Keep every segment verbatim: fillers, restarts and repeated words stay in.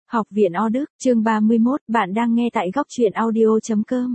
Học viện O Đức, chương ba mươi mốt, bạn đang nghe tại góc truyện audio chấm com.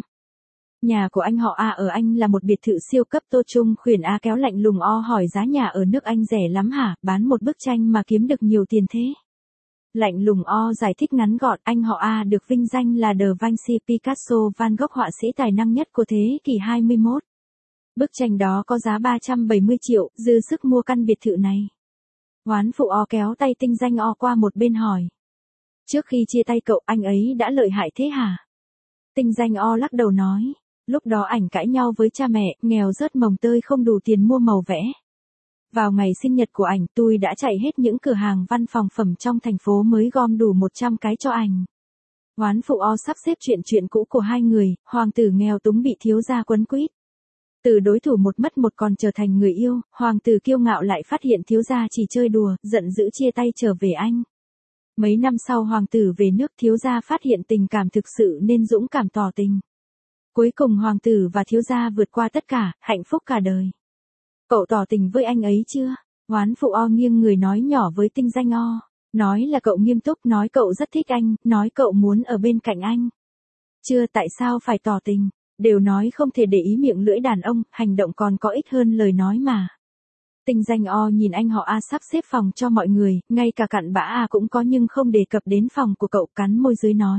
Nhà của anh họ A ở Anh là một biệt thự siêu cấp. Tô Trung khuyển A kéo lạnh lùng O hỏi giá nhà ở nước Anh rẻ lắm hả, bán một bức tranh mà kiếm được nhiều tiền thế. Lạnh lùng O giải thích ngắn gọn, anh họ A được vinh danh là Da Vinci Picasso Van Gogh họa sĩ tài năng nhất của thế kỷ hai mươi mốt. Bức tranh đó có giá ba trăm bảy mươi triệu, dư sức mua căn biệt thự này. Oán phụ O kéo tay tinh danh O qua một bên hỏi. Trước khi chia tay cậu, anh ấy đã lợi hại thế hả? Tinh danh O lắc đầu nói. Lúc đó ảnh cãi nhau với cha mẹ, nghèo rớt mồng tơi không đủ tiền mua màu vẽ. Vào ngày sinh nhật của ảnh, tôi đã chạy hết những cửa hàng văn phòng phẩm trong thành phố mới gom đủ một trăm cái cho ảnh. Oán phụ O sắp xếp chuyện chuyện cũ của hai người, hoàng tử nghèo túng bị thiếu gia quấn quýt. Từ đối thủ một mất một còn trở thành người yêu, hoàng tử kiêu ngạo lại phát hiện thiếu gia chỉ chơi đùa, giận dữ chia tay trở về Anh. Mấy năm sau hoàng tử về nước, thiếu gia phát hiện tình cảm thực sự nên dũng cảm tỏ tình. Cuối cùng hoàng tử và thiếu gia vượt qua tất cả, hạnh phúc cả đời. Cậu tỏ tình với anh ấy chưa? Oán phụ O nghiêng người nói nhỏ với tinh danh O. Nói là cậu nghiêm túc, nói cậu rất thích anh, nói cậu muốn ở bên cạnh anh. Chưa, tại sao phải tỏ tình? Đều nói không thể để ý miệng lưỡi đàn ông, hành động còn có ích hơn lời nói mà. Tinh danh O nhìn anh họ A sắp xếp phòng cho mọi người, ngay cả cặn bã A cũng có nhưng không đề cập đến phòng của cậu, cắn môi dưới nói.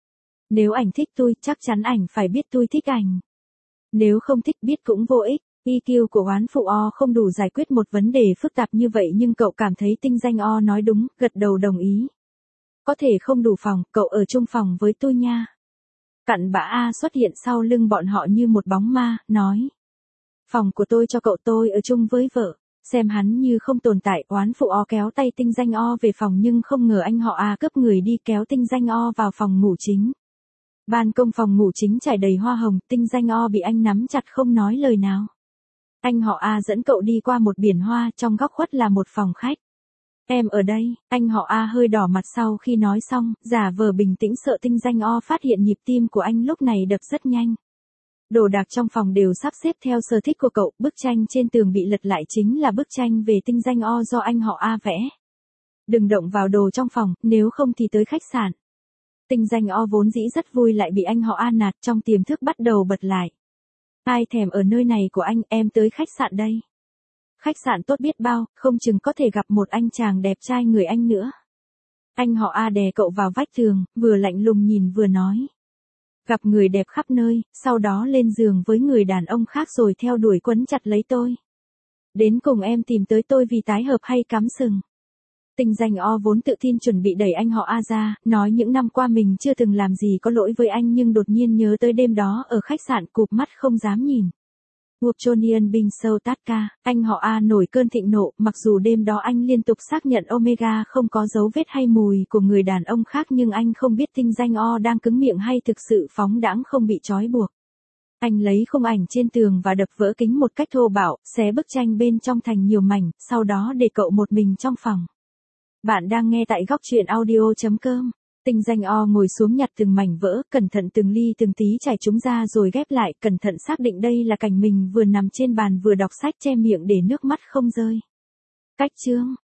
Nếu ảnh thích tôi, chắc chắn ảnh phải biết tôi thích ảnh. Nếu không thích biết cũng vô ích. i kiu của oán phụ O không đủ giải quyết một vấn đề phức tạp như vậy nhưng cậu cảm thấy tinh danh O nói đúng, gật đầu đồng ý. Có thể không đủ phòng, cậu ở chung phòng với tôi nha. Cặn bã A xuất hiện sau lưng bọn họ như một bóng ma, nói. Phòng của tôi cho cậu, tôi ở chung với vợ. Xem hắn như không tồn tại, oán phụ O kéo tay tinh danh O về phòng nhưng không ngờ anh họ A cướp người đi kéo tinh danh O vào phòng ngủ chính. Ban công phòng ngủ chính trải đầy hoa hồng, tinh danh O bị anh nắm chặt không nói lời nào. Anh họ A dẫn cậu đi qua một biển hoa, trong góc khuất là một phòng khách. Em ở đây, anh họ A hơi đỏ mặt sau khi nói xong, giả vờ bình tĩnh sợ tinh danh O phát hiện nhịp tim của anh lúc này đập rất nhanh. Đồ đạc trong phòng đều sắp xếp theo sở thích của cậu, bức tranh trên tường bị lật lại chính là bức tranh về tinh danh O do anh họ A vẽ. Đừng động vào đồ trong phòng, nếu không thì tới khách sạn. Tinh danh O vốn dĩ rất vui lại bị anh họ A nạt, trong tiềm thức bắt đầu bật lại. Ai thèm ở nơi này của anh, em tới khách sạn đây. Khách sạn tốt biết bao, không chừng có thể gặp một anh chàng đẹp trai người Anh nữa. Anh họ A đè cậu vào vách tường, vừa lạnh lùng nhìn vừa nói. Gặp người đẹp khắp nơi, sau đó lên giường với người đàn ông khác rồi theo đuổi quấn chặt lấy tôi. Đến cùng em tìm tới tôi vì tái hợp hay cắm sừng. Tinh danh O vốn tự tin chuẩn bị đẩy anh họ A ra, nói những năm qua mình chưa từng làm gì có lỗi với anh nhưng đột nhiên nhớ tới đêm đó ở khách sạn, cụp mắt không dám nhìn. Wupchonian Binh Sâu Tatka, anh họ A nổi cơn thịnh nộ, mặc dù đêm đó anh liên tục xác nhận Omega không có dấu vết hay mùi của người đàn ông khác nhưng anh không biết tinh danh O đang cứng miệng hay thực sự phóng đãng không bị trói buộc. Anh lấy khung ảnh trên tường và đập vỡ kính một cách thô bạo, xé bức tranh bên trong thành nhiều mảnh, sau đó để cậu một mình trong phòng. Bạn đang nghe tại góc truyện audio chấm com. Tinh danh O ngồi xuống nhặt từng mảnh vỡ, cẩn thận từng ly từng tí trải chúng ra rồi ghép lại, cẩn thận xác định đây là cảnh mình vừa nằm trên bàn vừa đọc sách che miệng để nước mắt không rơi. Cách chương,